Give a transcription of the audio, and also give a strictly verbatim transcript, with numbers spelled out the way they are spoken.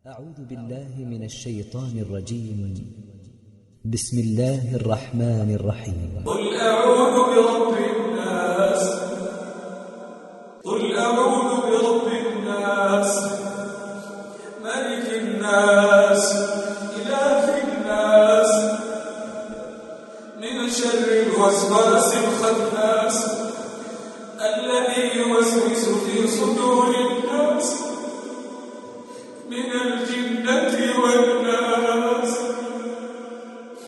أعوذ بالله من الشيطان الرجيم. بسم الله الرحمن الرحيم. قل أعوذ برب الناس قل أعوذ برب الناس ملك الناس إله الناس من شر الوسواس الخناس الذي يوسوس في صدور الناس